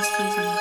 Excuse me.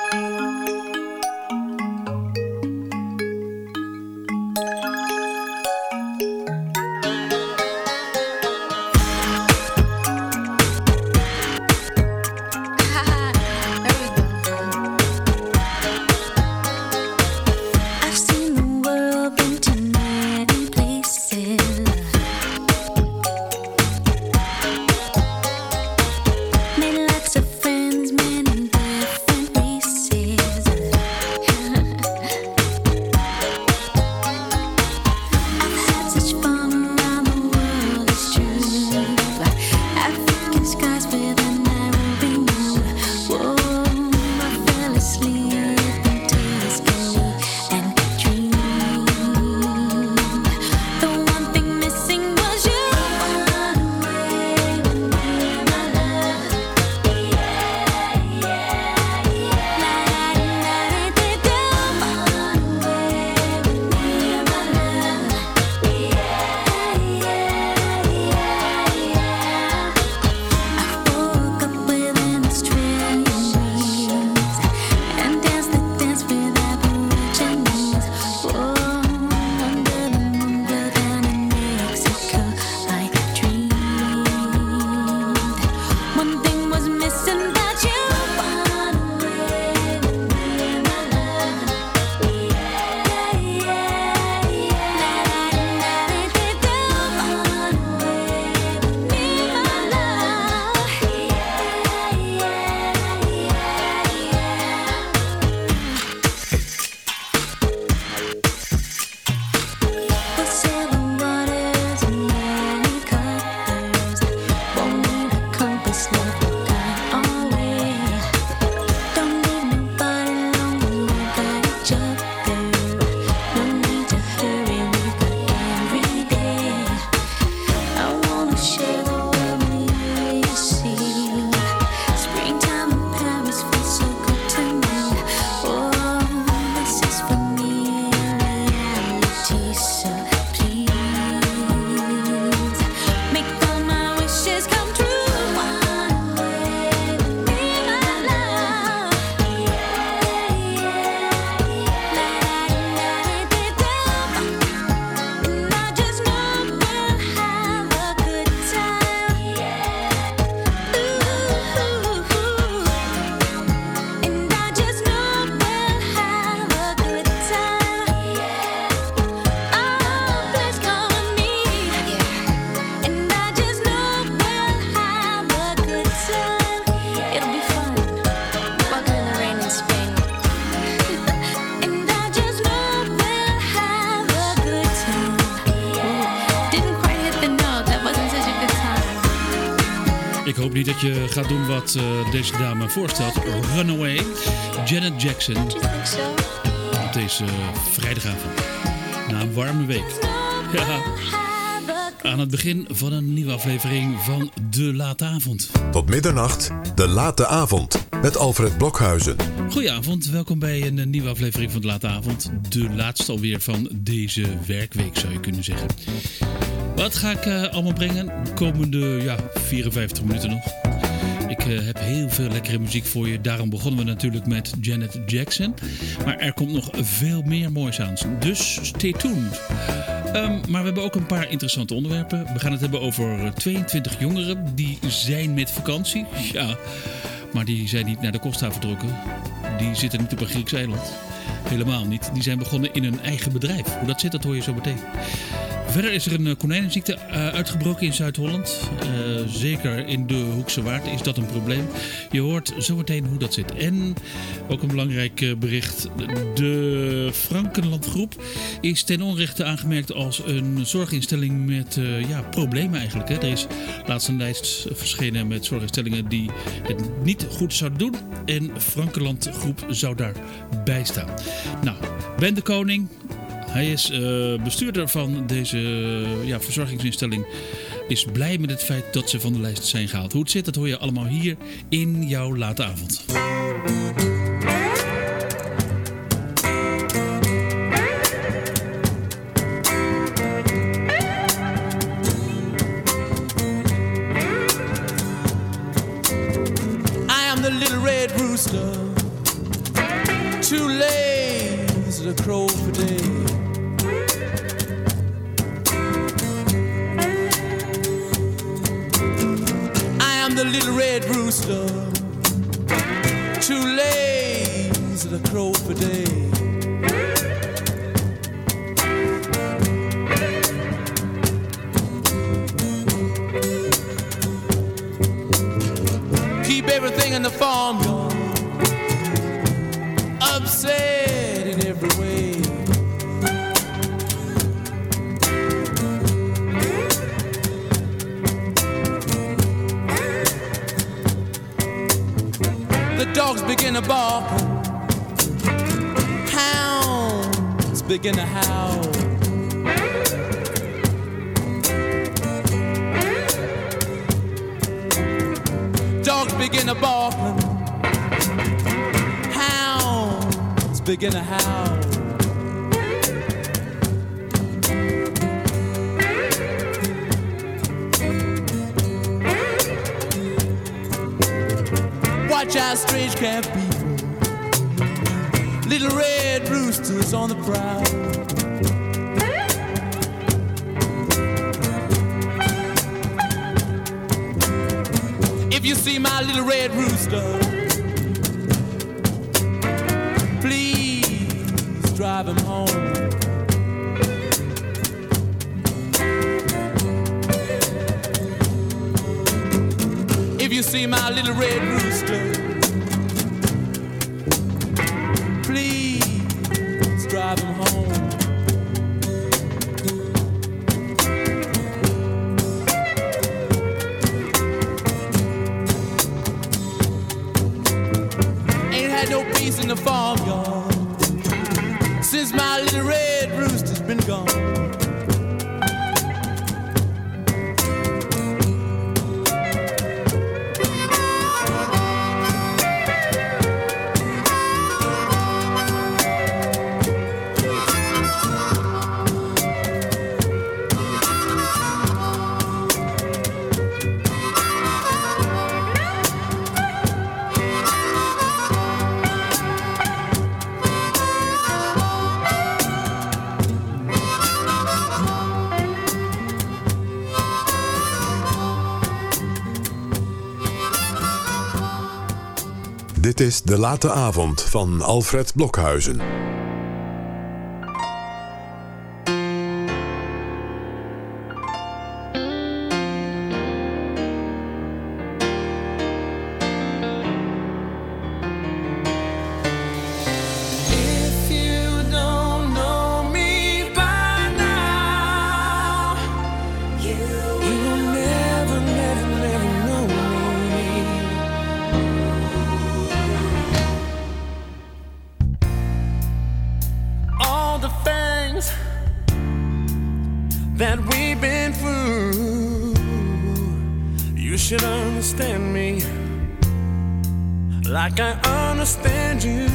Ik hoop niet dat je gaat doen wat deze dame voorstelt. Runaway, Janet Jackson. Op deze vrijdagavond. Na een warme week. Ja. Aan het begin van een nieuwe aflevering van De Late Avond. Tot middernacht, De Late Avond. Met Alfred Blokhuizen. Goedenavond, welkom bij een nieuwe aflevering van De Late Avond. De laatste alweer van deze werkweek, zou je kunnen zeggen. Wat ga ik allemaal brengen? De komende 54 minuten nog. Ik heb heel veel lekkere muziek voor je. Daarom begonnen we natuurlijk met Janet Jackson. Maar er komt nog veel meer moois aan. Dus stay tuned. Maar we hebben ook een paar interessante onderwerpen. We gaan het hebben over 22 jongeren. Die zijn met vakantie. Ja, maar die zijn niet naar de Costa vertrokken. Die zitten niet op een Grieks eiland. Helemaal niet. Die zijn begonnen in hun eigen bedrijf. Hoe dat zit, dat hoor je zo meteen. Verder is er een konijnenziekte uitgebroken in Zuid-Holland. Zeker in de Hoekse Waard is dat een probleem. Je hoort zometeen hoe dat zit. En ook een belangrijk bericht. De Frankenlandgroep is ten onrechte aangemerkt als een zorginstelling met problemen eigenlijk. Hè. Er is laatst een lijst verschenen met zorginstellingen die het niet goed zouden doen. En Frankenlandgroep zou daarbij staan. Nou, Ben de Koning... Hij is bestuurder van deze verzorgingsinstelling. Is blij met het feit dat ze van de lijst zijn gehaald. Hoe het zit, dat hoor je allemaal hier in jouw late avond. I am the little red rooster too lazy to crow for day. I am the little red rooster, too lazy to crow for day. Keep everything in the farmyard upset in every way. The dogs begin to bark, hounds begin to howl. Dogs begin to bark, hounds begin to howl. Watch out, strange camp people, little red roosters on the prowl. If you see my little red rooster, please drive him home. If you see my little red rooster, please drive him home. No peace in the farmyard since my little red rooster's been gone. Dit is De Late Avond van Alfred Blokhuizen. That we've been through, you should understand me like I understand you.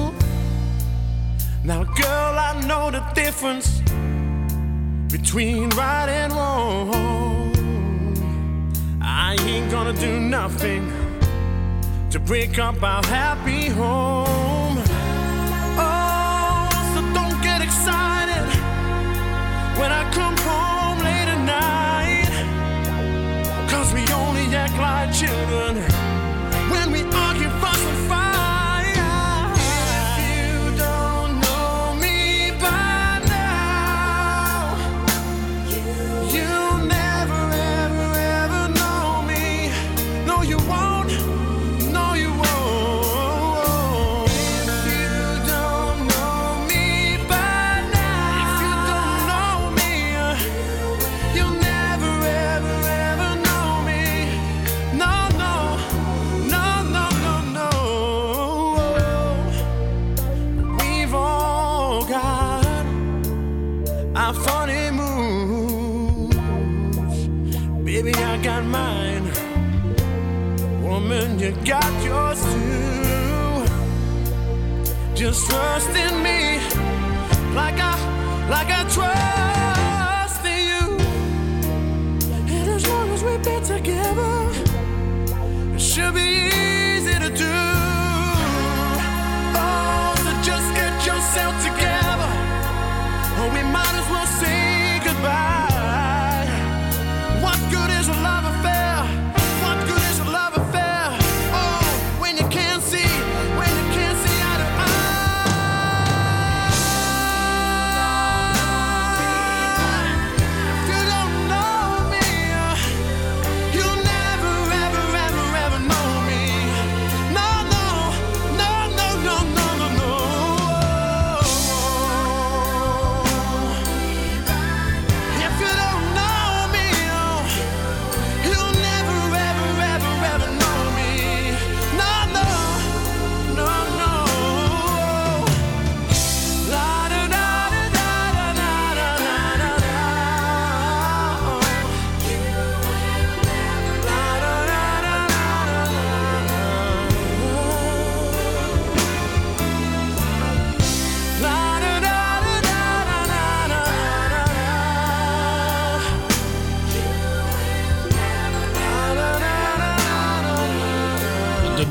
Now girl, I know the difference between right and wrong. I ain't gonna do nothing to break up our happy home. Oh, so don't get excited when I come home late at night, 'cause we only act like children when we argue, fuss and fight. If you don't know me by now, you'll never, ever, ever know me. No, you won't. No, you won't. If you don't know me by now, if you don't know me, you'll never, ever, ever know me. No, no, no, no, no, no. We've all got our funny moves. Baby, I got mine. Woman, you got yours too. Just trust in me like I trust in you. And as long as we've been together, it should be easy to do. Oh, so just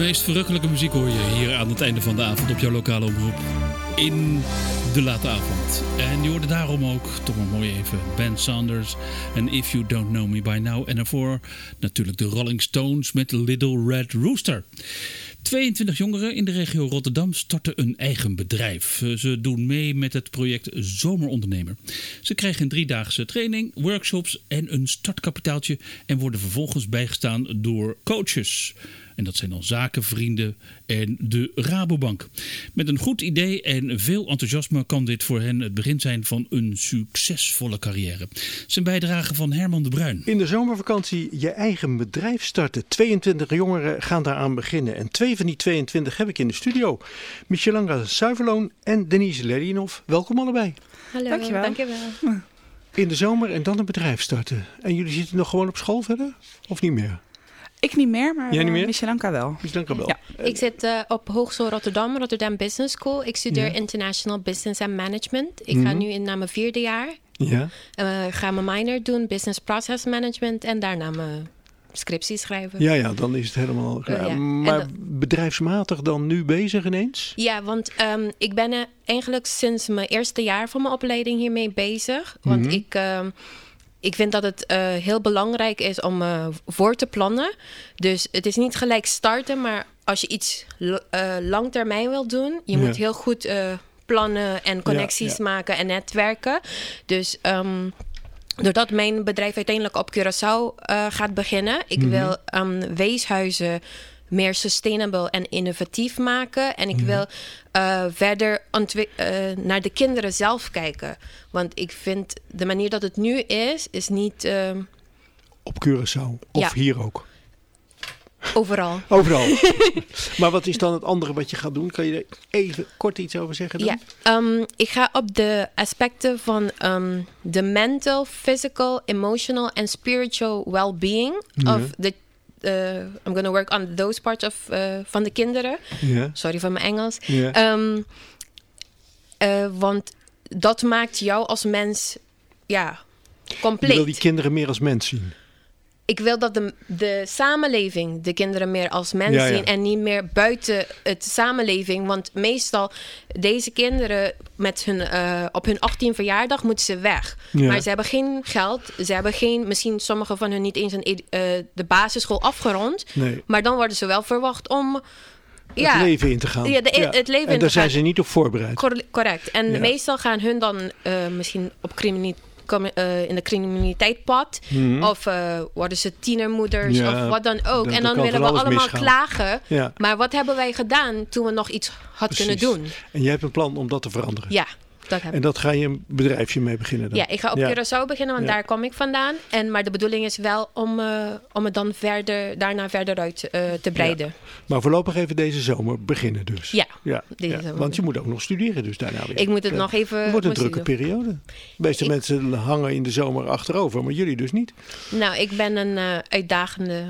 meest verrukkelijke muziek hoor je hier aan het einde van de avond op jouw lokale omroep. In de late avond. En je hoorde daarom ook, toch maar mooi even, Ben Saunders en If You Don't Know Me By Now. En daarvoor natuurlijk de Rolling Stones met Little Red Rooster. 22 jongeren in de regio Rotterdam starten een eigen bedrijf. Ze doen mee met het project Zomerondernemer. Ze krijgen een 3-daagse training, workshops en een startkapitaaltje en worden vervolgens bijgestaan door coaches. En dat zijn dan zakenvrienden en de Rabobank. Met een goed idee en veel enthousiasme kan dit voor hen het begin zijn van een succesvolle carrière. Zijn bijdrage van Herman de Bruin. In de zomervakantie je eigen bedrijf starten. 22 jongeren gaan daaraan beginnen. En 2 van die 22 heb ik in de studio. Michelanga Suiverloon en Denise Ledinov. Welkom allebei. Hallo, dankjewel. In de zomer en dan een bedrijf starten. En jullie zitten nog gewoon op school verder? Of niet meer? Ik niet meer, maar Jij niet meer? Michelanka wel. Michelanka wel. Ja. Ik zit op Hogeschool Rotterdam Business School. Ik studeer International Business and Management. Ik ga nu naar mijn 4e jaar. Ja. Ik ga mijn minor doen, Business Process Management. En daarna mijn scriptie schrijven. Ja, dan is het helemaal klaar. Ja. Maar bedrijfsmatig dan nu bezig ineens? Ja, want ik ben eigenlijk sinds mijn eerste jaar van mijn opleiding hiermee bezig. Want ik vind dat het heel belangrijk is om voor te plannen. Dus het is niet gelijk starten, maar als je iets langtermijn wil doen, je moet heel goed plannen en connecties maken en netwerken. Dus doordat mijn bedrijf uiteindelijk op Curaçao gaat beginnen, ik wil weeshuizen meer sustainable en innovatief maken. En ik wil verder naar de kinderen zelf kijken. Want ik vind de manier dat het nu is niet... Op Curaçao? Of hier ook? Overal. Overal. Maar wat is dan het andere wat je gaat doen? Kan je er even kort iets over zeggen dan? Ja, ik ga op de aspecten van de mental, physical, emotional en spiritual well-being of the I'm going to work on those parts of van de kinderen. Yeah. Sorry voor mijn Engels. Yeah. Want dat maakt jou als mens compleet. Je wil die kinderen meer als mens zien? Ik wil dat de samenleving de kinderen meer als mens zien en niet meer buiten het samenleving. Want meestal deze kinderen op hun 18e verjaardag moeten ze weg. Ja. Maar ze hebben geen geld. Ze hebben misschien sommigen van hun niet eens de basisschool afgerond. Nee. Maar dan worden ze wel verwacht om het leven in te gaan. Ja, het leven en daar zijn ze niet op voorbereid. Correct. En meestal gaan hun dan misschien op in de criminaliteit pad. Of worden ze tienermoeders of wat dan ook. En dan willen we allemaal klagen. Ja. Maar wat hebben wij gedaan toen we nog iets hadden kunnen doen? En jij hebt een plan om dat te veranderen? Ja. En dat ga je een bedrijfje mee beginnen dan? Ja, ik ga op Curaçao beginnen, want daar kom ik vandaan. Maar de bedoeling is wel om het dan daarna verder uit te breiden. Ja. Maar voorlopig even deze zomer beginnen dus? Ja. Want je moet ook nog studeren dus daarna weer. Ik moet het nog even... Het wordt een drukke periode. De meeste mensen hangen in de zomer achterover, maar jullie dus niet. Nou, ik ben een uitdagende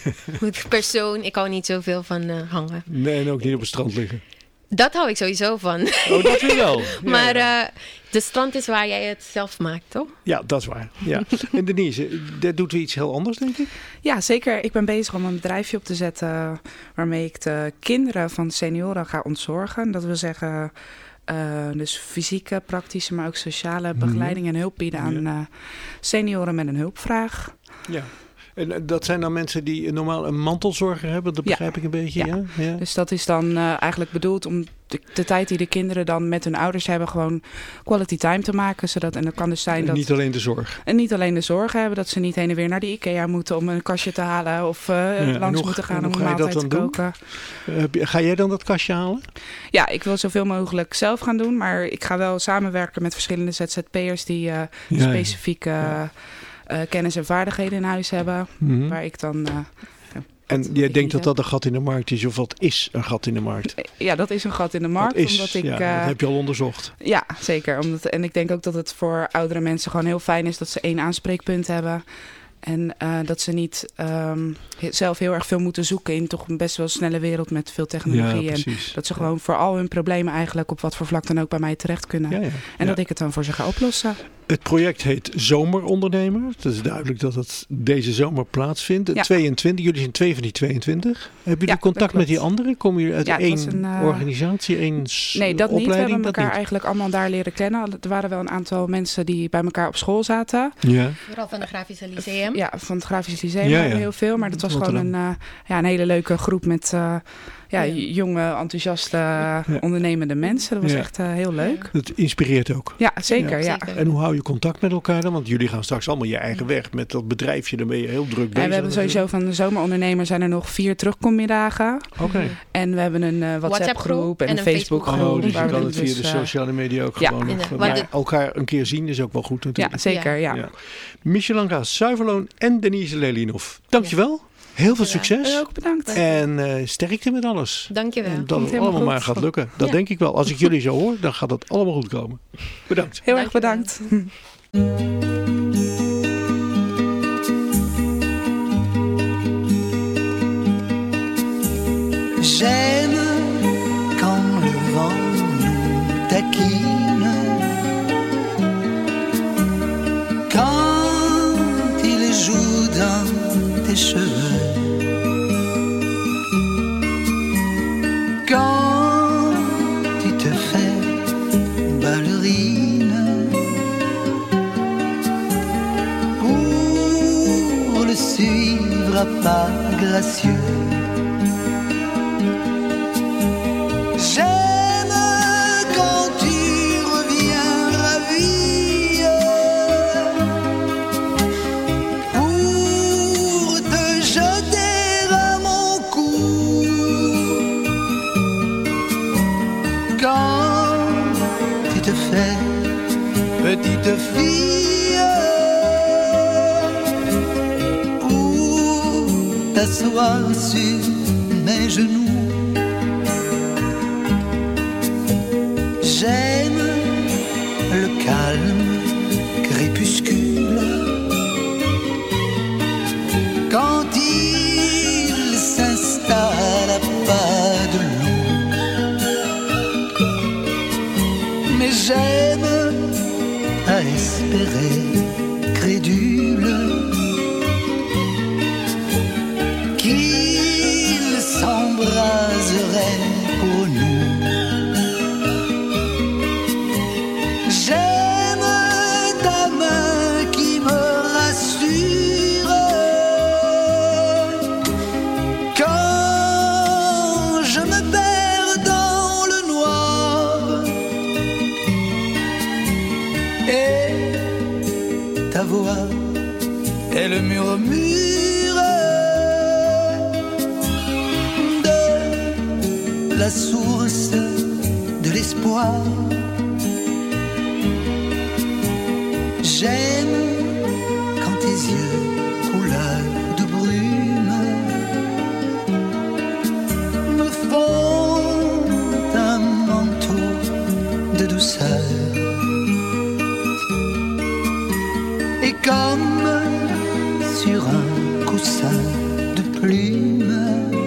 persoon. Ik hou niet zoveel van hangen. Nee, en ook niet op het strand liggen. Dat hou ik sowieso van. Oh, dat weer wel. Maar de strand is waar jij het zelf maakt, toch? Ja, dat is waar. Ja. En Denise, dat doet weer iets heel anders, denk ik? Ja, zeker. Ik ben bezig om een bedrijfje op te zetten waarmee ik de kinderen van senioren ga ontzorgen. Dat wil zeggen, dus fysieke, praktische, maar ook sociale begeleiding en hulp bieden aan senioren met een hulpvraag. Ja. En dat zijn dan mensen die normaal een mantelzorger hebben, dat begrijp ik een beetje. Ja. Dus dat is dan eigenlijk bedoeld om de tijd die de kinderen dan met hun ouders hebben, gewoon quality time te maken. En dat kan dus zijn dat... Niet alleen de zorg. En niet alleen de zorg hebben, dat ze niet heen en weer naar de IKEA moeten om een kastje te halen of langs moeten gaan om een maaltijd te koken. Ga jij dan dat kastje halen? Ja, ik wil zoveel mogelijk zelf gaan doen, maar ik ga wel samenwerken met verschillende ZZP'ers die specifieke kennis en vaardigheden in huis hebben, waar ik dan... En jij denkt dat dat een gat in de markt is, of wat is een gat in de markt? Ja, dat is een gat in de markt. Dat heb je al onderzocht. Ja, zeker. En ik denk ook dat het voor oudere mensen gewoon heel fijn is dat ze 1 aanspreekpunt hebben. En dat ze niet zelf heel erg veel moeten zoeken in toch een best wel snelle wereld met veel technologie. Ja, en dat ze gewoon voor al hun problemen eigenlijk op wat voor vlak dan ook bij mij terecht kunnen. En dat ik het dan voor ze ga oplossen. Het project heet Zomerondernemer. Het is duidelijk dat het deze zomer plaatsvindt. Ja. 22, jullie zijn 2 van die 22. Hebben jullie contact met die anderen? Komen jullie uit één organisatie, één Nee, dat opleiding? niet. We hebben elkaar niet. eigenlijk allemaal daar leren kennen. Er waren wel een aantal mensen die bij elkaar op school zaten. Ja. Vooral van het Grafisch Lyceum. Ja, van het Grafisch Lyceum hadden we heel veel. Maar dat was gewoon een hele leuke groep met jonge, enthousiaste, ondernemende mensen. Dat was echt heel leuk. Het inspireert ook. Ja, zeker. Ja. Zeker. En hoe hou je contact met elkaar dan? Want jullie gaan straks allemaal je eigen weg. Met dat bedrijfje, daar ben je heel druk bezig. En we hebben sowieso van de Zomerondernemer zijn er nog 4 terugkommiddagen. Oké. En we hebben een WhatsApp-groep en een Facebook-groep. Dus je kan het via de sociale media ook gewoon nog. Maar elkaar een keer zien is ook wel goed natuurlijk. Ja, zeker. Ja. Michelanka Suiverloon en Denise Lelinov. Dankjewel. Heel veel succes. Ook bedankt. En sterkte met alles. Dankjewel. En dat het allemaal maar gaat lukken. Dat denk ik wel. Als ik jullie zo hoor, dan gaat het allemaal goed komen. Bedankt. Heel erg bedankt. J'aime quand le vent nous taquine, quand il joue dans tes cheveux, quand tu te fais ballerine, pour le suivre à pas gracieux. J'aime quand tu reviens ravie pour te jeter à mon cou. Quand tu te fais petite fille pour t'asseoir sur mes genoux. J'aime le calme crépuscule quand il s'installe à pas de loup. Mais j'aime à espérer crédule qu'il s'embraserait pour nous. J'aime ta main qui me rassure quand je me perds dans le noir, et ta voix, elle murmure de la source de l'espoir. J'aime quand tes yeux couleur de brume me font un manteau de douceur. Et comme sur un coussin de plumes,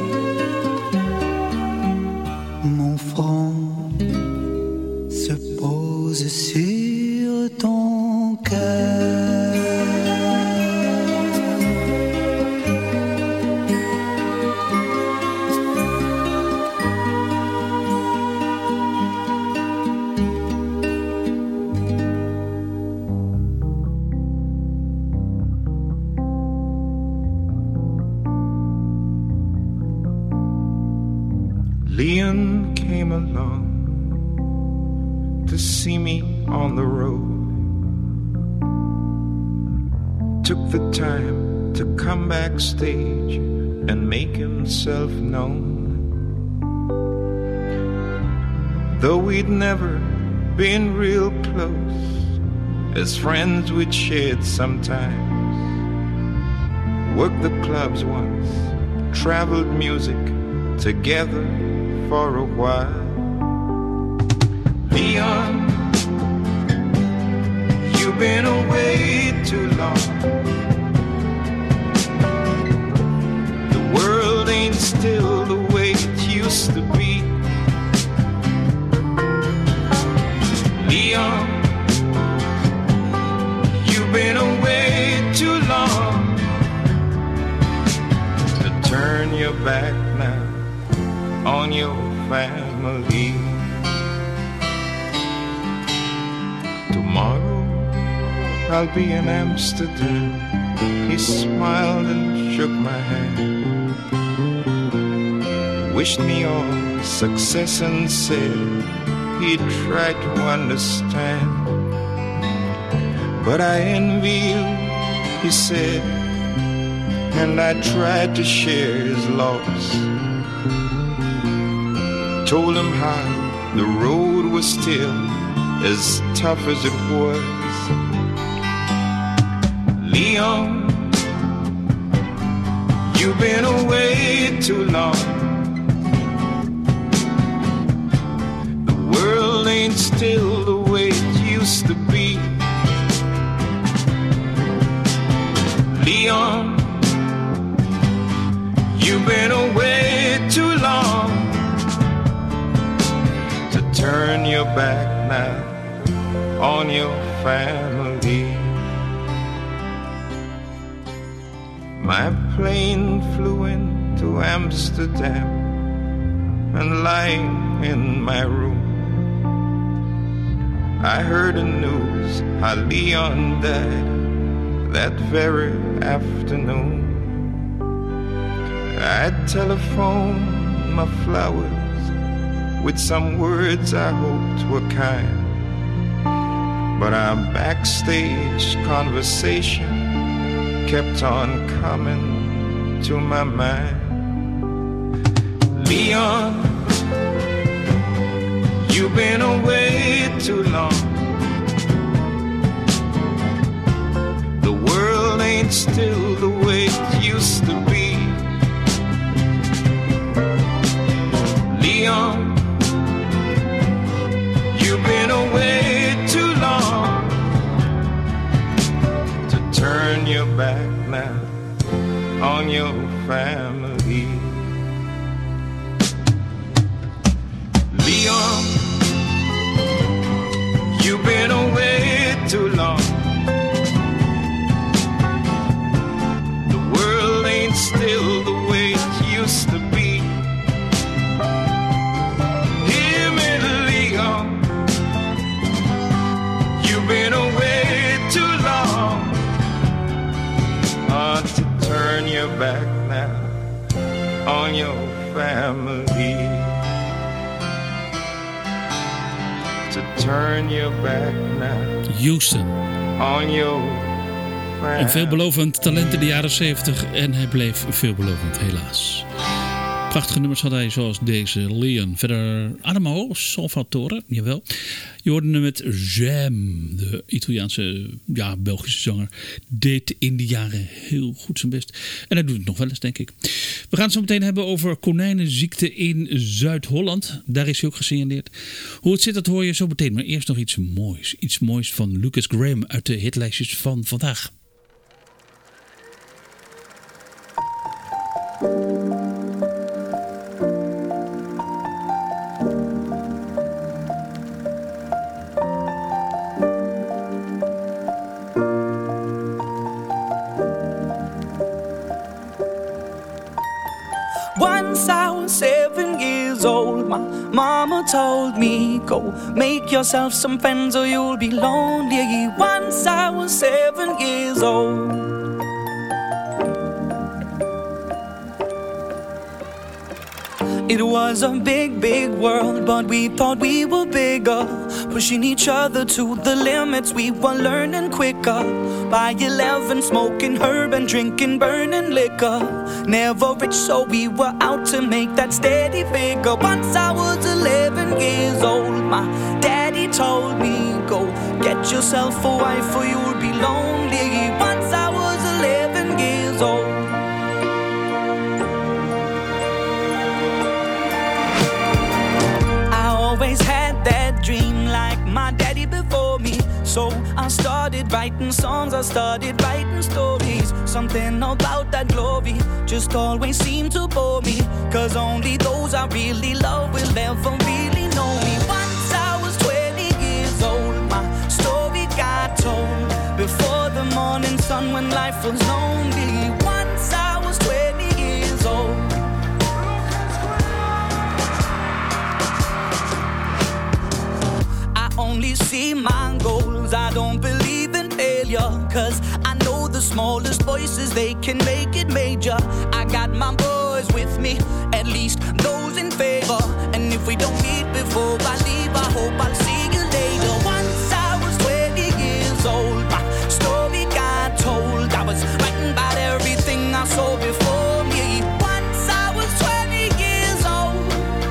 mon front se pose sur ton cœur. Leon came along to see me on the road. Took the time to come backstage and make himself known. Though we'd never been real close, as friends we'd shared sometimes. Worked the clubs once, traveled music together for a while. Leon, you've been away too long. The world ain't still the way it used to be. Leon, your back now on your family. Tomorrow I'll be in Amsterdam. He smiled and shook my hand, wished me all success and said he'd try to understand. But I envy you, he said, and I tried to share his loss. Told him how the road was still as tough as it was. Leon, you've been away too long. The world ain't still the way it used to be. Leon, you've been away too long to turn your back now on your family. My plane flew into Amsterdam, and lying in my room I heard the news how Leon died that very afternoon. I telephoned my flowers with some words I hoped were kind, but our backstage conversation kept on coming to my mind. Leon, you've been away too long. The world ain't still the way it used to be. Leon, you've been away too long to turn your back now on your family. Leon, you've been away too long. The world ain't still the way it used to be. Hear me, Leon, you've been away too long to turn your back now on your family. To turn your back now Houston. on your family. Een veelbelovend talent in de jaren 70 en hij bleef veelbelovend, helaas. Prachtige nummers had hij, zoals deze, Leon. Verder Adamo, Salvatore, jawel. Je hoorde hem met Jam, de Italiaanse, Belgische zanger. Deed in die jaren heel goed zijn best. En hij doet het nog wel eens, denk ik. We gaan het zo meteen hebben over konijnenziekte in Zuid-Holland. Daar is hij ook gesignaleerd. Hoe het zit, dat hoor je zo meteen. Maar eerst nog iets moois. Iets moois van Lucas Graham uit de hitlijstjes van vandaag. Once I was 7 years old, my mama told me, go make yourself some friends or you'll be lonely. Once I was 7 years old. It was a big, big world, but we thought we were bigger, pushing each other to the limits. We were learning quicker. By 11, smoking herb and drinking burning liquor. Never rich, so we were out to make that steady figure. Once I was 11 years old, my daddy told me, go get yourself a wife or you'll be lonely. Once I was 11 years old. Always had that dream like my daddy before me. So I started writing songs, I started writing stories. Something about that glory just always seemed to bore me, 'cause only those I really love will ever really know me. Once I was 20 years old, my story got told before the morning sun when life was lonely. Once I was 20 years old. smallest voices, they can make it major. I got my boys with me, at least those in favor. And if we don't meet before I leave, I hope I'll see you later. Once I was 20 years old, my story got told. I was writing about everything I saw before me. Once I was 20 years old.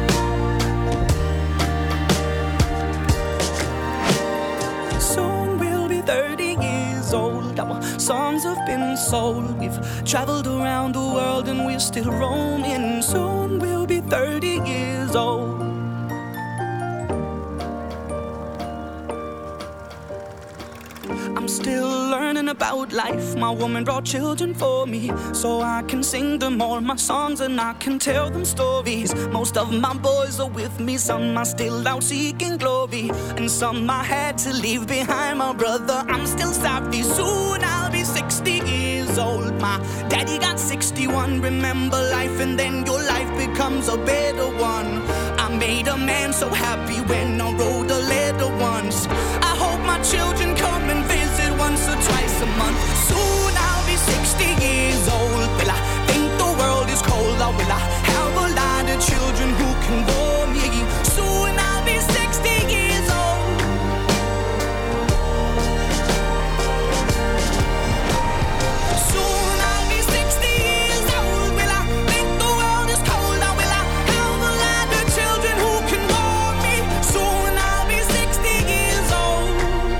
Soon we'll be 30 years old. Our songs have been sold. We've traveled around the world and we're still roaming. Soon we'll be 30 years old. I'm still learning about life. My woman brought children for me, so I can sing them all my songs and I can tell them stories. Most of my boys are with me, some are still out seeking glory, and some I had to leave behind. My brother, I'm still sorry. Soon I'll be 60 years old. My daddy got 61. Remember life and then your life becomes a better one. I made a man so happy when I wrote a letter once. I hope my children come and visit once or twice a month. Soon I'll be 60 years old. Will I think the world is cold, or will I have a lot of children who can bore me? Soon I'll be 60 years old. Soon I'll be 60 years old. Will I think the world is cold, or will I have a lot of children who can bore me? Soon I'll be 60 years old.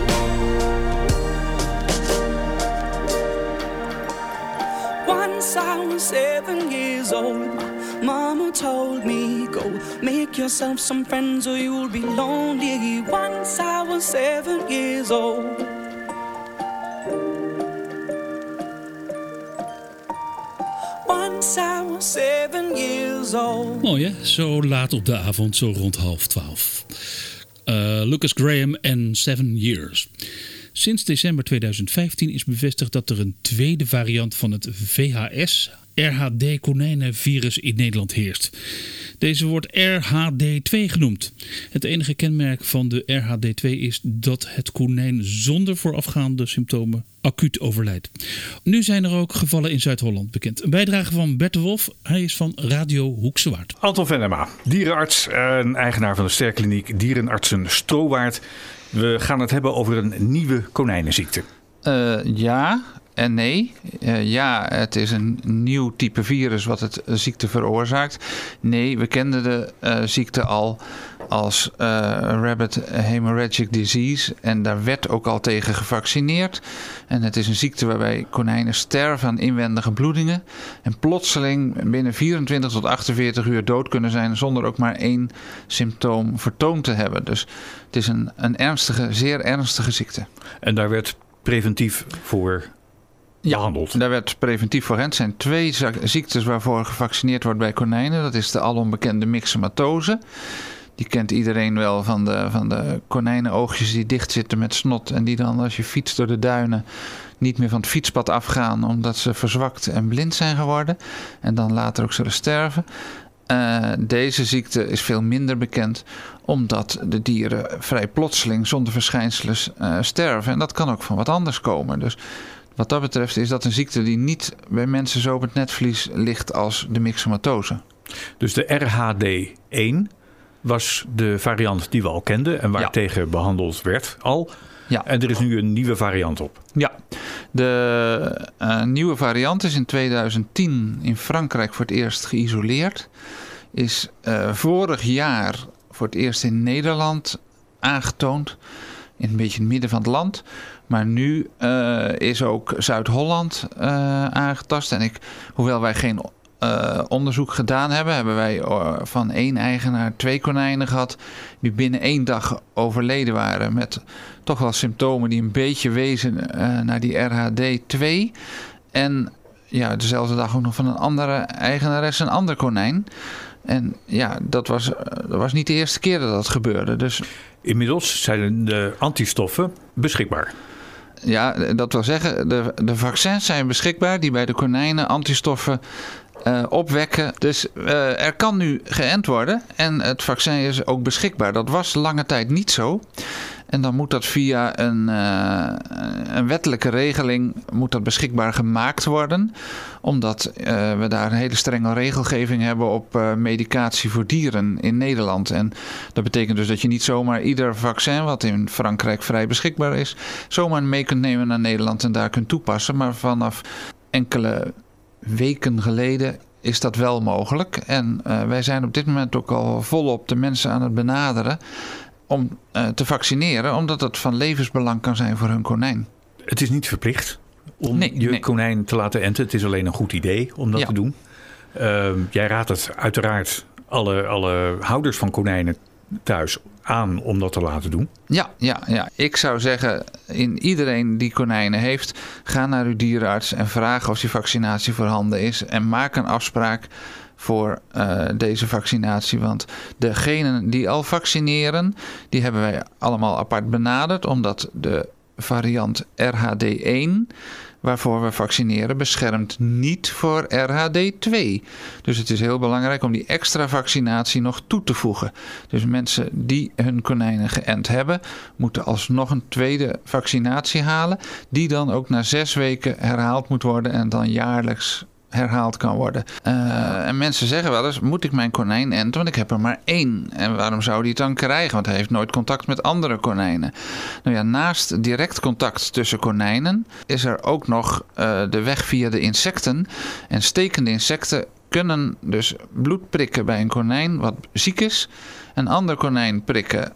Once I was 7 years old, my mama told me, go make yourself some friends or you'll be lonely. Once I was 7 years old. Once I was 7 years old. Mooi hè, zo laat op de avond, zo rond 11:30. Lucas Graham en 7 Years. Sinds december 2015 is bevestigd dat er een tweede variant van het VHS-RHD-konijnenvirus in Nederland heerst. Deze wordt RHD2 genoemd. Het enige kenmerk van de RHD2 is dat het konijn zonder voorafgaande symptomen acuut overlijdt. Nu zijn er ook gevallen in Zuid-Holland bekend. Een bijdrage van Bert de Wolf. Hij is van Radio Hoekse Waard. Anton Venema, dierenarts en eigenaar van de sterkliniek Dierenartsen Strowaard. We gaan het hebben over een nieuwe konijnenziekte. Ja en nee. Ja, het is een nieuw type virus wat het ziekte veroorzaakt. Nee, we kenden de ziekte al als rabbit hemorrhagic disease. En daar werd ook al tegen gevaccineerd. En het is een ziekte waarbij konijnen sterven aan inwendige bloedingen. En plotseling binnen 24 tot 48 uur dood kunnen zijn zonder ook maar één symptoom vertoond te hebben. Dus het is een ernstige, zeer ernstige ziekte. En daar werd preventief voor behandeld? Daar werd preventief voor. Het zijn 2 ziektes waarvoor gevaccineerd wordt bij konijnen. Dat is de alombekende myxomatose. Die kent iedereen wel van de konijnenoogjes die dicht zitten met snot. En die dan als je fietst door de duinen niet meer van het fietspad afgaan. Omdat ze verzwakt en blind zijn geworden. En dan later ook zullen sterven. Deze ziekte is veel minder bekend. Omdat de dieren vrij plotseling zonder verschijnselen sterven. En dat kan ook van wat anders komen. Dus wat dat betreft is dat een ziekte die niet bij mensen zo op het netvlies ligt als de myxomatose. Dus de RHD1 was de variant die we al kenden en waar tegen behandeld werd al. Ja. En er is nu een nieuwe variant op. Ja, de nieuwe variant is in 2010 in Frankrijk voor het eerst geïsoleerd. Is vorig jaar voor het eerst in Nederland aangetoond. In een beetje het midden van het land. Maar nu is ook Zuid-Holland aangetast. En hoewel wij geen onderzoek gedaan hebben wij van 1 eigenaar 2 konijnen gehad die binnen 1 dag overleden waren met toch wel symptomen die een beetje wezen naar die RHD2. En ja, dezelfde dag ook nog van een andere eigenares een ander konijn. En ja, dat was niet de eerste keer dat dat gebeurde. Dus inmiddels zijn de antistoffen beschikbaar. Ja, dat wil zeggen, de vaccins zijn beschikbaar die bij de konijnen antistoffen opwekken. Dus er kan nu geënt worden en het vaccin is ook beschikbaar. Dat was lange tijd niet zo. En dan moet dat via een wettelijke regeling moet dat beschikbaar gemaakt worden. Omdat we daar een hele strenge regelgeving hebben op medicatie voor dieren in Nederland. En dat betekent dus dat je niet zomaar ieder vaccin, wat in Frankrijk vrij beschikbaar is, zomaar mee kunt nemen naar Nederland en daar kunt toepassen. Maar vanaf enkele weken geleden is dat wel mogelijk. En wij zijn op dit moment ook al volop de mensen aan het benaderen om te vaccineren, omdat het van levensbelang kan zijn voor hun konijn. Het is niet verplicht om je konijn te laten enten. Het is alleen een goed idee om dat te doen. Jij raadt het uiteraard alle houders van konijnen thuis aan om dat te laten doen. Ja. Ik zou zeggen, iedereen die konijnen heeft, ga naar uw dierenarts en vraag of die vaccinatie voorhanden is. En maak een afspraak voor deze vaccinatie. Want degenen die al vaccineren, die hebben wij allemaal apart benaderd, omdat de variant RHD1, waarvoor we vaccineren, beschermt niet voor RHD2. Dus het is heel belangrijk om die extra vaccinatie nog toe te voegen. Dus mensen die hun konijnen geënt hebben, moeten alsnog een tweede vaccinatie halen, die dan ook na 6 weken herhaald moet worden en dan jaarlijks herhaald kan worden. En mensen zeggen wel eens, moet ik mijn konijn enten, want ik heb er maar 1. En waarom zou hij het dan krijgen? Want hij heeft nooit contact met andere konijnen. Nou ja, naast direct contact tussen konijnen is er ook nog de weg via de insecten. En stekende insecten kunnen dus bloed prikken bij een konijn wat ziek is. Een ander konijn prikken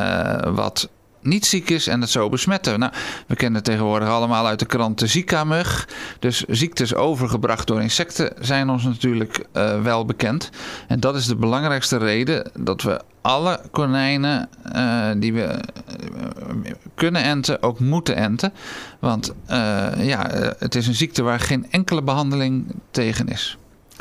wat niet ziek is en het zo besmetten. Nou, we kennen tegenwoordig allemaal uit de krant de Zika-mug. Dus ziektes overgebracht door insecten zijn ons natuurlijk wel bekend. En dat is de belangrijkste reden dat we alle konijnen die we kunnen enten, ook moeten enten. Want het is een ziekte waar geen enkele behandeling tegen is.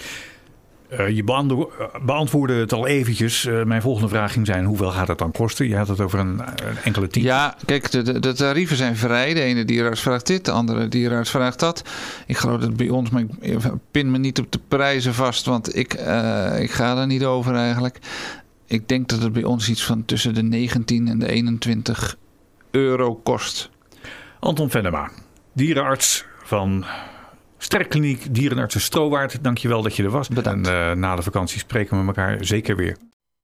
Je beantwoordde het al eventjes. Mijn volgende vraag ging zijn, hoeveel gaat het dan kosten? Je had het over een enkele 10. Ja, kijk, de tarieven zijn vrij. De ene dierenarts vraagt dit, de andere dierenarts vraagt dat. Ik geloof dat bij ons, maar ik pin me niet op de prijzen vast, want ik ga er niet over eigenlijk. Ik denk dat het bij ons iets van tussen de 19 en de 21 euro kost. Anton Venema, dierenarts van Sterkkliniek Dierenartsen Strowaard, dankjewel dat je er was. Bedankt. En na de vakantie spreken we elkaar zeker weer.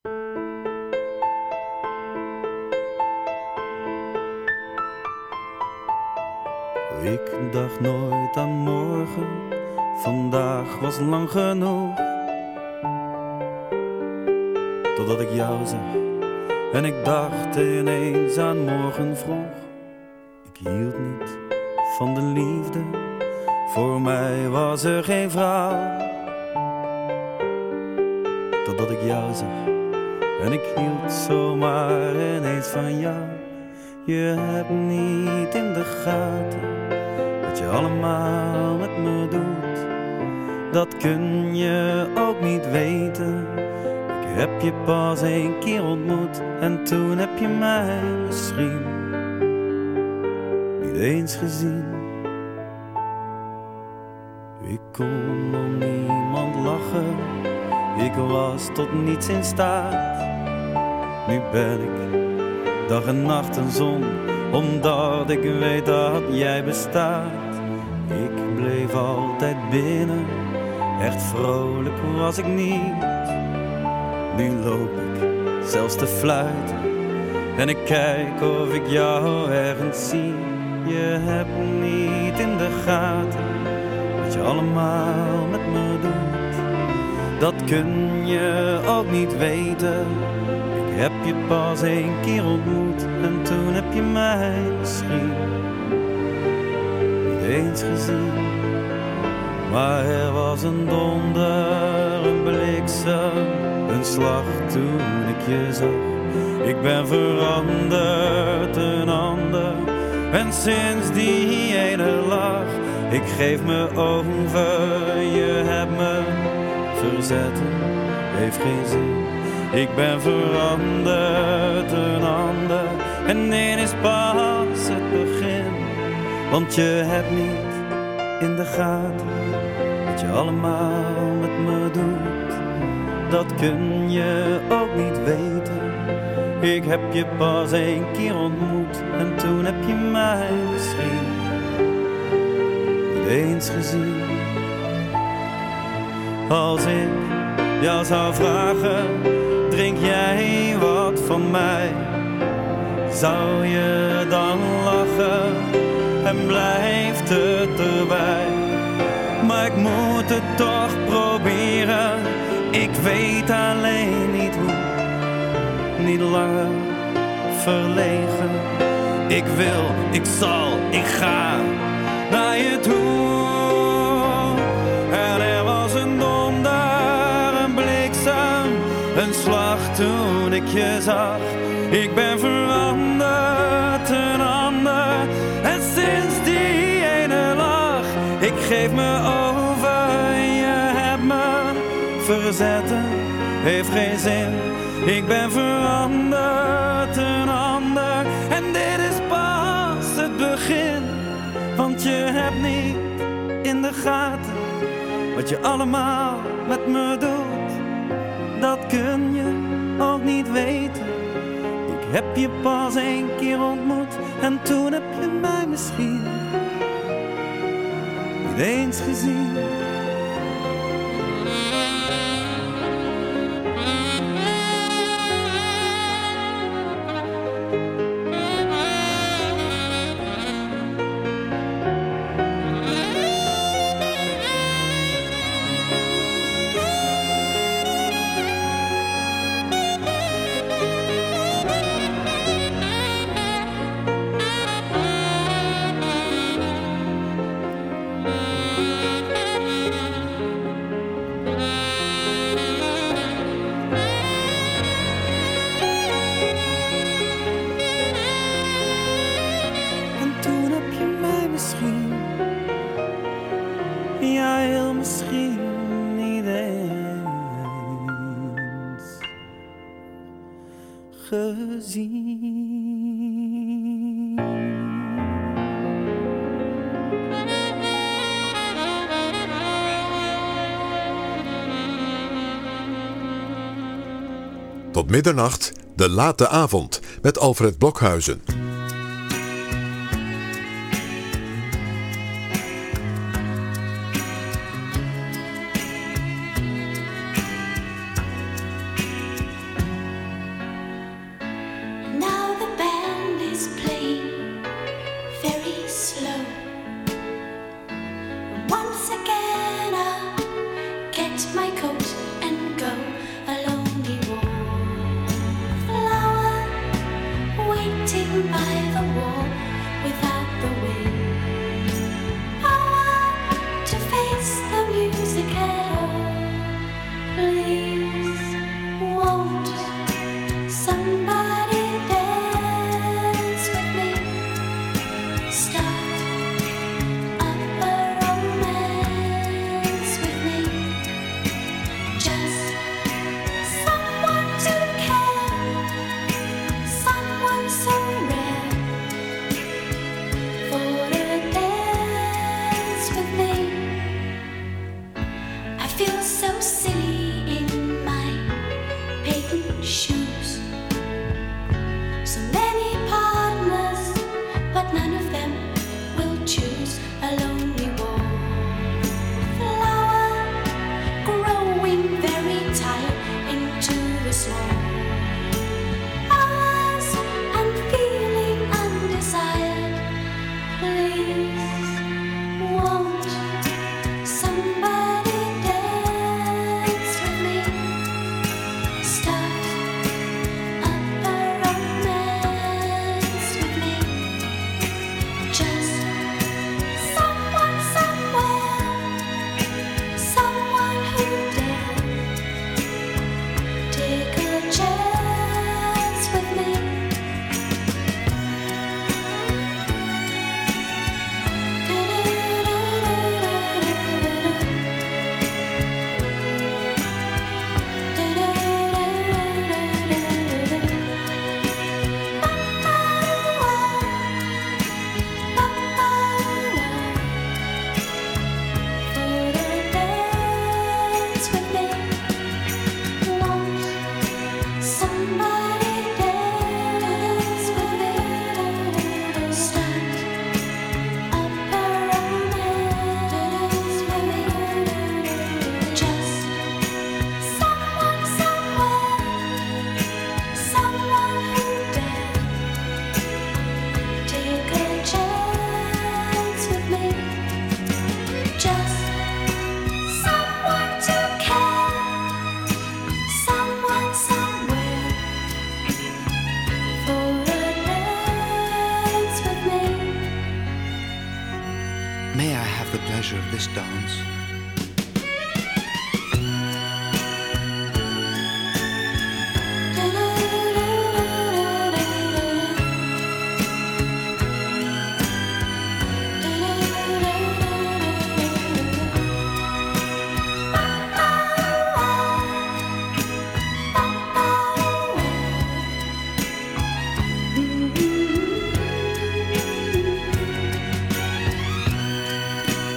Ik dacht nooit aan morgen, vandaag was lang genoeg. Totdat ik jou zag en ik dacht ineens aan morgen vroeg. Ik hield niet van de liefde, voor mij was er geen vrouw. Totdat ik jou zag en ik hield zomaar ineens van jou. Je hebt niet in de gaten wat je allemaal met me doet. Dat kun je ook niet weten. Ik heb je pas 1 keer ontmoet en toen heb je mij misschien niet eens gezien. Ik kon om niemand lachen, ik was tot niets in staat. Nu ben ik dag en nacht een zon, omdat ik weet dat jij bestaat. Ik bleef altijd binnen, echt vrolijk was ik niet. Nu loop ik zelfs te fluiten en ik kijk of ik jou ergens zie. Je hebt niet in de gaten wat je allemaal met me doet. Dat kun je ook niet weten. Ik heb je pas 1 keer ontmoet en toen heb je mij misschien niet eens gezien. Maar er was een donder, een bliksem, een slag toen ik je zag. Ik ben veranderd, een ander, en sinds die ene lach, ik geef me over, je hebt me verzetten, heeft geen zin. Ik ben veranderd, een ander, en dit is pas het begin. Want je hebt niet in de gaten wat je allemaal met me doet. Dat kun je ook niet weten. Ik heb je pas 1 keer ontmoet en toen heb je mij misschien niet eens gezien. Als ik jou zou vragen, drink jij wat van mij? Zou je dan lachen en blijft het erbij? Maar ik moet het toch proberen, ik weet alleen niet hoe. Niet langer verlegen. Ik wil, ik zal, ik ga naar je toe. En er was een donder, een bliksem, een slag toen ik je zag. Ik ben veranderd, een ander. En sinds die ene lach, ik geef me over. Je hebt me verzetten, heeft geen zin. Ik ben veranderd, een ander. En dit is pas het begin. Want je hebt niet in de gaten wat je allemaal met me doet. Dat kun je ook niet weten. Ik heb je pas 1 keer ontmoet en toen heb je mij misschien niet eens gezien. Tot middernacht, de late avond met Alfred Blokhuizen.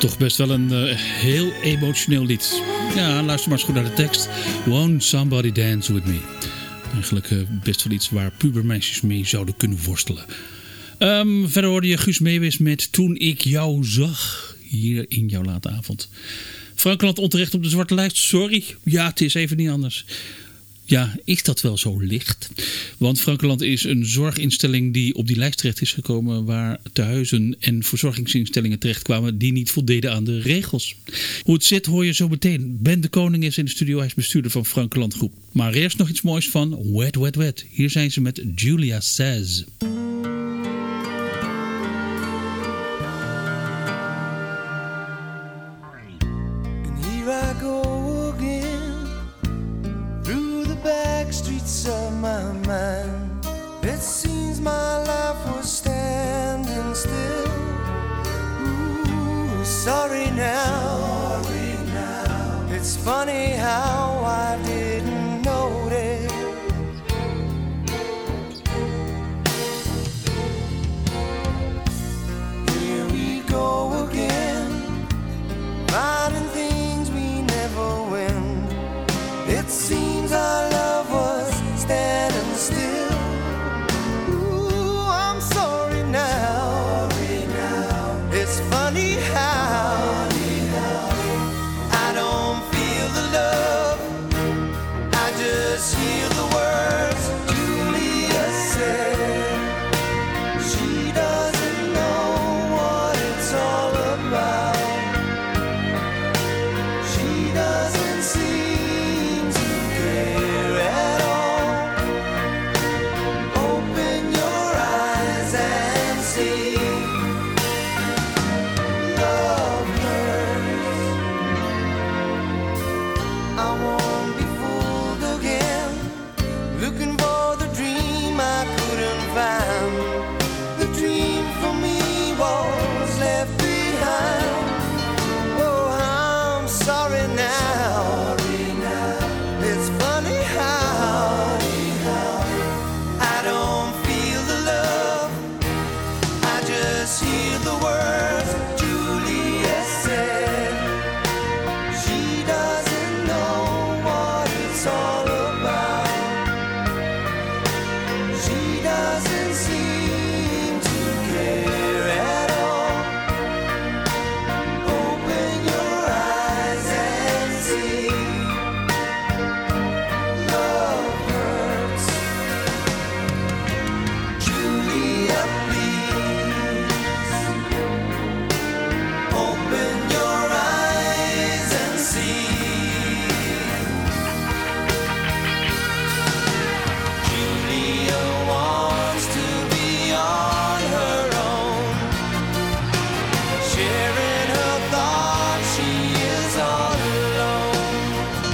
Toch best wel een heel emotioneel lied. Ja, luister maar eens goed naar de tekst. Won't somebody dance with me? Eigenlijk best wel iets waar pubermeisjes mee zouden kunnen worstelen. Verder hoorde je Guus Meeuwis met Toen ik jou zag. Hier in jouw late avond. Frankenland onterecht op de zwarte lijst. Sorry. Ja, het is even niet anders. Ja, is dat wel zo licht? Want Frankenland is een zorginstelling die op die lijst terecht is gekomen, waar tehuizen en verzorgingsinstellingen terechtkwamen die niet voldeden aan de regels. Hoe het zit hoor je zo meteen. Ben de Koning is in de studio, hij is bestuurder van Frankenland Groep. Maar eerst nog iets moois van Wet Wet Wet. Hier zijn ze met Julia Says. Streets of my mind. It seems my life was standing still. Ooh, sorry now. It's funny how I didn't notice. Here we go again, finding things we never win. It seems our love was standing still. Ooh, I'm sorry now. It's funny how I don't feel the love. I just hear the words Julia said. She doesn't know what it's all about. She doesn't seem to care at all. Open your eyes and see. Love hurts. I won't be fooled again, looking for the dream I couldn't find. The dream for me was left behind. Oh, I'm sorry now. It's funny how I don't feel the love. I just hear the words Julia said. She doesn't know what it's all about. She doesn't seem to care at all. Open your eyes and see. Love hurts. Julia, please. Open your eyes and see. Julia wants to be on her own, sharing her thoughts. She is all alone,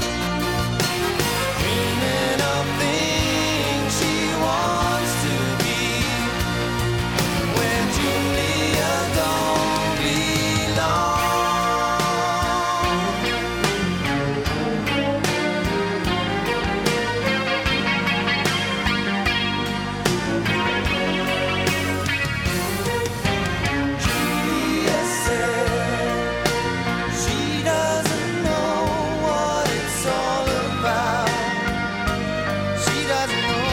dreaming of things she wants to be, where Julia don't belong. Julia said she doesn't know what it's all about. She doesn't know.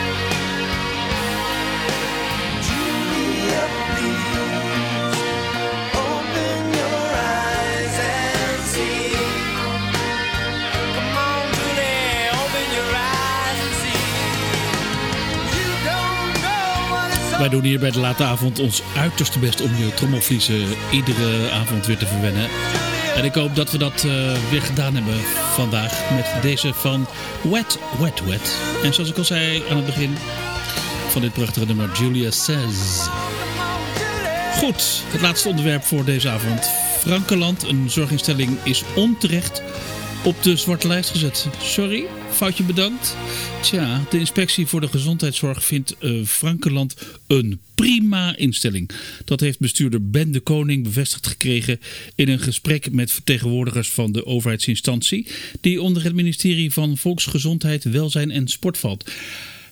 Julia, please. Open your eyes and see. Come on, Julia, open your eyes and see. You don't know what it's all. Wij doen hier bij de late avond ons uiterste best om je trommelvliezen iedere avond weer te verwennen. En ik hoop dat we dat weer gedaan hebben vandaag met deze van Wet Wet Wet. En zoals ik al zei aan het begin van dit prachtige nummer, Julia Says. Goed, het laatste onderwerp voor deze avond. Frankenland, een zorginstelling, is onterecht op de zwarte lijst gezet. Sorry, foutje bedankt. Tja, de inspectie voor de gezondheidszorg vindt Frankenland een prima instelling. Dat heeft bestuurder Ben de Koning bevestigd gekregen in een gesprek met vertegenwoordigers van de overheidsinstantie die onder het ministerie van Volksgezondheid, Welzijn en Sport valt.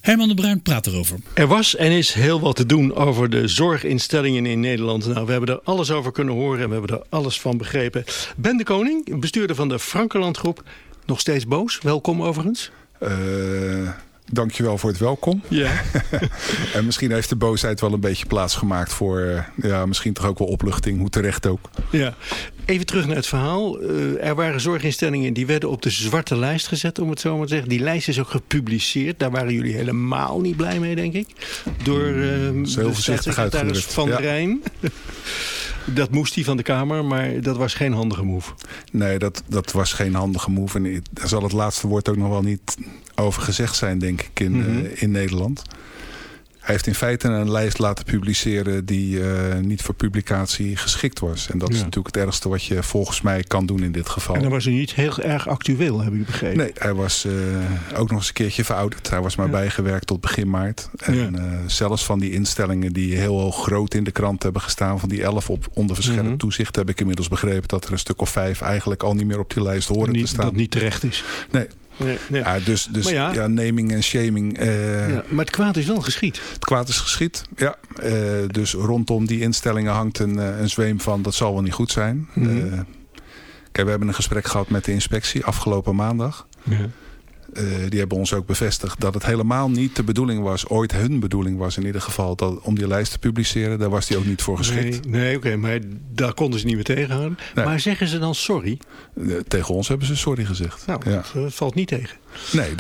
Herman de Bruin praat erover. Er was en is heel wat te doen over de zorginstellingen in Nederland. Nou, we hebben er alles over kunnen horen en we hebben er alles van begrepen. Ben de Koning, bestuurder van de Frankenland Groep, nog steeds boos. Welkom overigens. Dankjewel voor het welkom. Ja. En misschien heeft de boosheid wel een beetje plaatsgemaakt voor misschien toch ook wel opluchting, hoe terecht ook. Ja. Even terug naar het verhaal. Er waren zorginstellingen die werden op de zwarte lijst gezet, om het zo maar te zeggen. Die lijst is ook gepubliceerd. Daar waren jullie helemaal niet blij mee, denk ik. Door de staatssecretaris Van Rijn. Dat moest hij van de Kamer, maar dat was geen handige move. Nee, dat was geen handige move. En daar zal het laatste woord ook nog wel niet over gezegd zijn, denk ik, in Nederland. Hij heeft in feite een lijst laten publiceren die niet voor publicatie geschikt was. En dat is natuurlijk het ergste wat je volgens mij kan doen in dit geval. En dan was hij niet heel erg actueel, heb ik begrepen. Nee, hij was ook nog eens een keertje verouderd. Hij was maar bijgewerkt tot begin maart. En zelfs van die instellingen die heel hoog groot in de krant hebben gestaan, van die 11 onder verschillend toezicht, heb ik inmiddels begrepen dat er een stuk of 5 eigenlijk al niet meer op die lijst horen te staan. Dat niet terecht is. Nee. Nee. Ja, dus naming en shaming. Maar het kwaad is wel geschied. Het kwaad is geschied, ja. Dus rondom die instellingen hangt een zweem van dat zal wel niet goed zijn. Kijk, we hebben een gesprek gehad met de inspectie afgelopen maandag. Ja. Die hebben ons ook bevestigd dat het helemaal niet de bedoeling was, ooit hun bedoeling was in ieder geval, om die lijst te publiceren. Daar was die ook niet voor geschikt. Nee, oké, maar daar konden ze niet meer tegenhouden. Nee. Maar zeggen ze dan sorry? Tegen ons hebben ze sorry gezegd. Nou, dat valt niet tegen. Nee,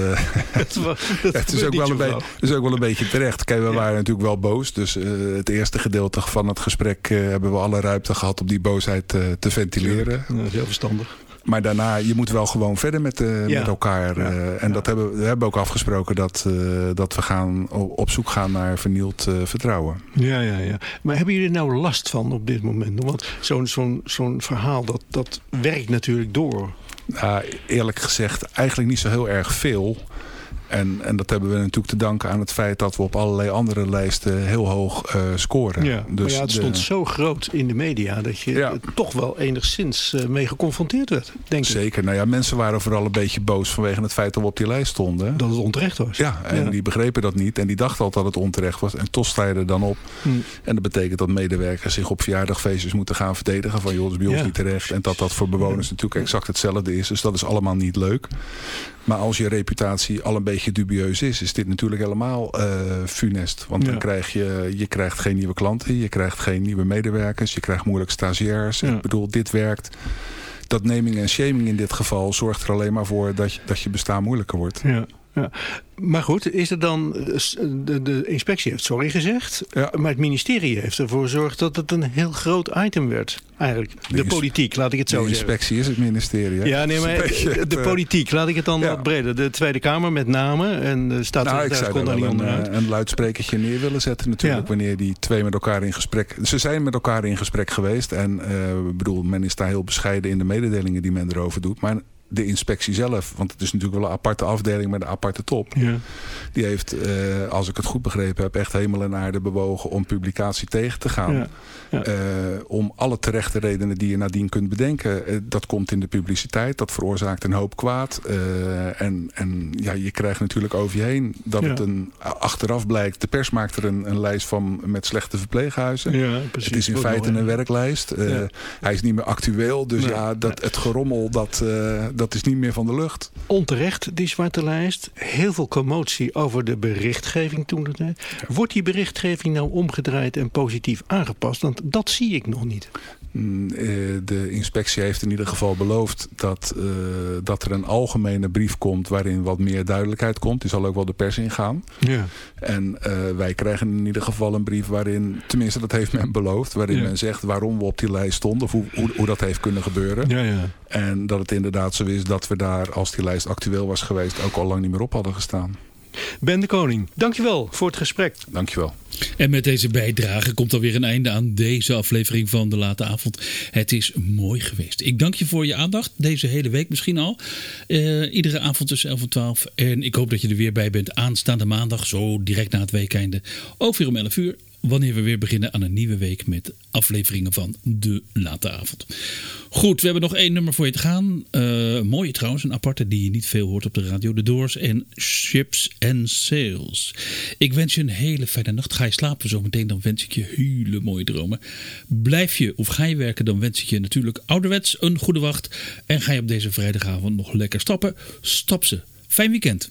het is ook wel een beetje terecht. Kijk, we waren natuurlijk wel boos. Dus het eerste gedeelte van het gesprek hebben we alle ruimte gehad om die boosheid te ventileren. Ja, dat is heel verstandig. Maar daarna, je moet wel gewoon verder met elkaar. En we hebben ook afgesproken dat we gaan op zoek gaan naar vernield vertrouwen. Ja. Maar hebben jullie er nou last van op dit moment? Want zo'n verhaal, dat werkt natuurlijk door. Nou, eerlijk gezegd, eigenlijk niet zo heel erg veel. En dat hebben we natuurlijk te danken aan het feit dat we op allerlei andere lijsten heel hoog scoren. Ja, dus maar het stond zo groot in de media dat je er toch wel enigszins mee geconfronteerd werd, denk ik. Zeker. Nou ja, mensen waren vooral een beetje boos vanwege het feit dat we op die lijst stonden. Dat het onterecht was. Ja, en die begrepen dat niet. En die dachten al dat het onterecht was. En toch sta je er dan op. En dat betekent dat medewerkers zich op verjaardagfeestjes moeten gaan verdedigen. Van joh, dat is bij ons niet terecht. En dat voor bewoners natuurlijk exact hetzelfde is. Dus dat is allemaal niet leuk. Maar als je reputatie al een beetje dubieus is dit natuurlijk helemaal funest. Want dan krijg je krijgt geen nieuwe klanten, je krijgt geen nieuwe medewerkers, je krijgt moeilijk stagiairs. Ik bedoel, dit werkt. Dat naming en shaming in dit geval zorgt er alleen maar voor dat je bestaan moeilijker wordt. Ja. Maar goed, is er dan de inspectie heeft sorry gezegd, maar het ministerie heeft ervoor gezorgd dat het een heel groot item werd. Eigenlijk de politiek, laat ik het zo zeggen. De inspectie is het ministerie. Hè? Ja, nee, maar de politiek, laat ik het dan wat breder. De Tweede Kamer met name en de staatssecretaris kon daar niet onderuit. Een luidsprekertje neer willen zetten natuurlijk wanneer die twee met elkaar in gesprek. Ze zijn met elkaar in gesprek geweest en men is daar heel bescheiden in de mededelingen die men erover doet, maar de inspectie zelf, want het is natuurlijk wel een aparte afdeling met een aparte top. Ja. Die heeft, als ik het goed begrepen heb, echt hemel en aarde bewogen om publicatie tegen te gaan. Ja. Om alle terechte redenen die je nadien kunt bedenken. Dat komt in de publiciteit, dat veroorzaakt een hoop kwaad. En je krijgt natuurlijk over je heen dat het achteraf blijkt. De pers maakt er een lijst van met slechte verpleeghuizen. Ja, precies. Het is in feite een werklijst. Hij is niet meer actueel, dus het gerommel dat is niet meer van de lucht. Onterecht, die zwarte lijst. Heel veel commotie over de berichtgeving toen. Wordt die berichtgeving nou omgedraaid en positief aangepast? Want dat zie ik nog niet. De inspectie heeft in ieder geval beloofd dat er een algemene brief komt waarin wat meer duidelijkheid komt. Die zal ook wel de pers ingaan. Ja. En wij krijgen in ieder geval een brief waarin, tenminste dat heeft men beloofd, waarin men zegt waarom we op die lijst stonden. Of hoe dat heeft kunnen gebeuren. Ja. En dat het inderdaad zo is dat we daar, als die lijst actueel was geweest, ook al lang niet meer op hadden gestaan. Ben de Koning, dankjewel voor het gesprek. Dankjewel. En met deze bijdrage komt alweer een einde aan deze aflevering van De Late Avond. Het is mooi geweest. Ik dank je voor je aandacht, deze hele week misschien al. Iedere avond tussen 11 en 12. En ik hoop dat je er weer bij bent aanstaande maandag, zo direct na het weekeinde. Ook weer om 11 uur. wanneer we weer beginnen aan een nieuwe week met afleveringen van De Late Avond. Goed, we hebben nog 1 nummer voor je te gaan. Mooie trouwens, een aparte die je niet veel hoort op de radio. The Doors en Ships and Sails. Ik wens je een hele fijne nacht. Ga je slapen zometeen, dan wens ik je hele mooie dromen. Blijf je of ga je werken, dan wens ik je natuurlijk ouderwets een goede wacht. En ga je op deze vrijdagavond nog lekker stappen, stap ze. Fijn weekend.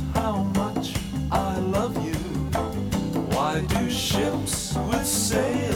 Ships with sails